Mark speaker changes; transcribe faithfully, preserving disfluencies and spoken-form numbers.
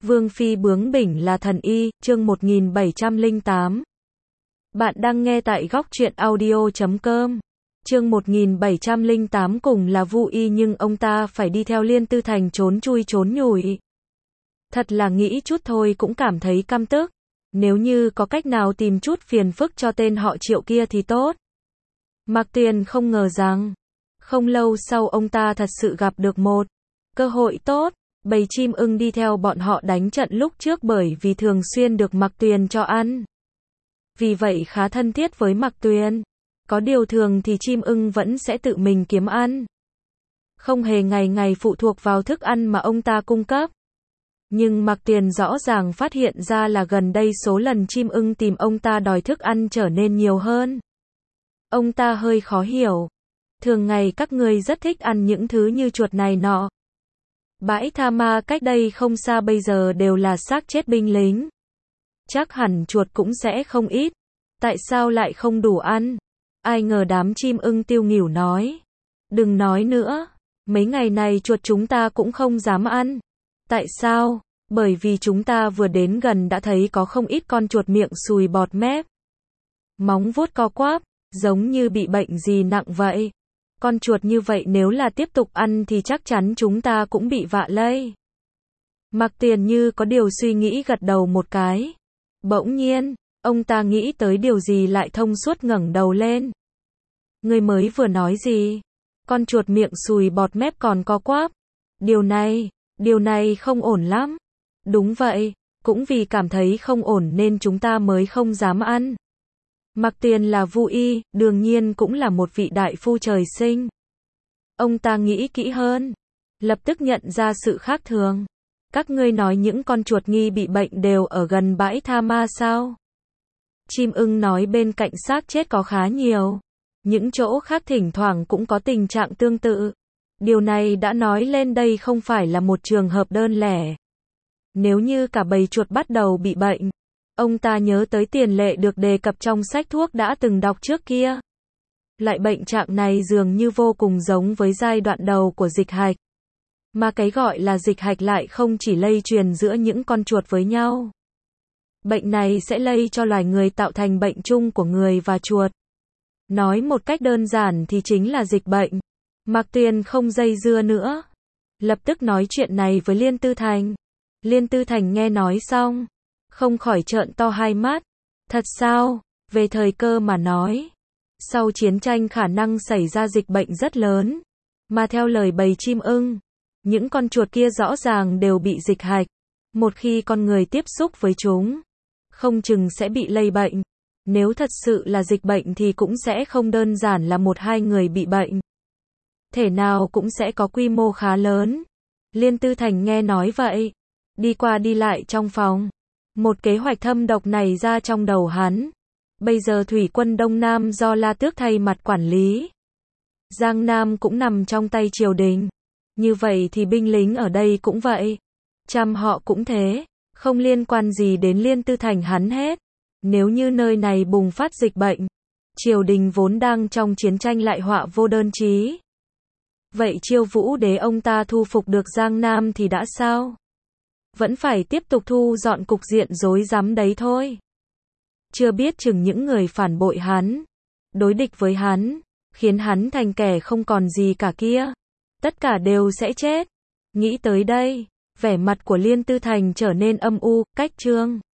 Speaker 1: Vương phi bướng bỉnh là thần y, chương một nghìn bảy trăm lẻ tám. Bạn đang nghe tại góc truyện audio chấm com. Chương một nghìn bảy trăm lẻ tám cùng là Vu Y nhưng ông ta phải đi theo Liên Tư Thành trốn chui trốn nhủi. Thật là nghĩ chút thôi cũng cảm thấy căm tức. Nếu như có cách nào tìm chút phiền phức cho tên họ Triệu kia thì tốt. Mạc Tuyền không ngờ rằng, không lâu sau ông ta thật sự gặp được một cơ hội tốt. Bầy chim ưng đi theo bọn họ đánh trận lúc trước bởi vì thường xuyên được Mạc Tuyền cho ăn. Vì vậy khá thân thiết với Mạc Tuyền. Có điều thường thì chim ưng vẫn sẽ tự mình kiếm ăn. Không hề ngày ngày phụ thuộc vào thức ăn mà ông ta cung cấp. Nhưng Mạc Tuyền rõ ràng phát hiện ra là gần đây số lần chim ưng tìm ông ta đòi thức ăn trở nên nhiều hơn. Ông ta hơi khó hiểu. Thường ngày các người rất thích ăn những thứ như chuột này nọ. Bãi tha ma cách đây không xa bây giờ đều là xác chết binh lính. Chắc hẳn chuột cũng sẽ không ít. Tại sao lại không đủ ăn? Ai ngờ đám chim ưng tiêu nghỉu nói. Đừng nói nữa. Mấy ngày này chuột chúng ta cũng không dám ăn. Tại sao? Bởi vì chúng ta vừa đến gần đã thấy có không ít con chuột miệng sùi bọt mép. Móng vuốt co quắp, giống như bị bệnh gì nặng vậy. Con chuột như vậy nếu là tiếp tục ăn thì chắc chắn chúng ta cũng bị vạ lây. Mạc Tuyền như có điều suy nghĩ gật đầu một cái. Bỗng nhiên, ông ta nghĩ tới điều gì lại thông suốt ngẩng đầu lên. Người mới vừa nói gì? Con chuột miệng sùi bọt mép còn co quắp. Điều này, điều này không ổn lắm. Đúng vậy, cũng vì cảm thấy không ổn nên chúng ta mới không dám ăn. Mạc Tuyền là Vu Y, đương nhiên cũng là một vị đại phu trời sinh. Ông ta nghĩ kỹ hơn, lập tức nhận ra sự khác thường. Các ngươi nói những con chuột nghi bị bệnh đều ở gần bãi tha ma sao? Chim ưng nói bên cạnh xác chết có khá nhiều. Những chỗ khác thỉnh thoảng cũng có tình trạng tương tự. Điều này đã nói lên đây không phải là một trường hợp đơn lẻ. Nếu như cả bầy chuột bắt đầu bị bệnh, ông ta nhớ tới tiền lệ được đề cập trong sách thuốc đã từng đọc trước kia. Lại bệnh trạng này dường như vô cùng giống với giai đoạn đầu của dịch hạch. Mà cái gọi là dịch hạch lại không chỉ lây truyền giữa những con chuột với nhau. Bệnh này sẽ lây cho loài người tạo thành bệnh chung của người và chuột. Nói một cách đơn giản thì chính là dịch bệnh. Mạc Tuyền không dây dưa nữa. Lập tức nói chuyện này với Liên Tư Thành. Liên Tư Thành nghe nói xong, không khỏi trợn to hai mắt. Thật sao? Về thời cơ mà nói. Sau chiến tranh khả năng xảy ra dịch bệnh rất lớn. Mà theo lời bầy chim ưng, những con chuột kia rõ ràng đều bị dịch hạch. Một khi con người tiếp xúc với chúng, không chừng sẽ bị lây bệnh. Nếu thật sự là dịch bệnh thì cũng sẽ không đơn giản là một hai người bị bệnh. Thể nào cũng sẽ có quy mô khá lớn. Liên Tư Thành nghe nói vậy, đi qua đi lại trong phòng. Một kế hoạch thâm độc này ra trong đầu hắn. Bây giờ thủy quân Đông Nam do La Tước thay mặt quản lý. Giang Nam cũng nằm trong tay triều đình. Như vậy thì binh lính ở đây cũng vậy. Trăm họ cũng thế. Không liên quan gì đến Liên Tư Thành hắn hết. Nếu như nơi này bùng phát dịch bệnh, triều đình vốn đang trong chiến tranh lại họa vô đơn chí. Vậy Chiêu Vũ Đế ông ta thu phục được Giang Nam thì đã sao? Vẫn phải tiếp tục thu dọn cục diện rối rắm đấy thôi. Chưa biết chừng những người phản bội hắn, đối địch với hắn, khiến hắn thành kẻ không còn gì cả kia. Tất cả đều sẽ chết. Nghĩ tới đây, vẻ mặt của Liên Tư Thành trở nên âm u, cách chương.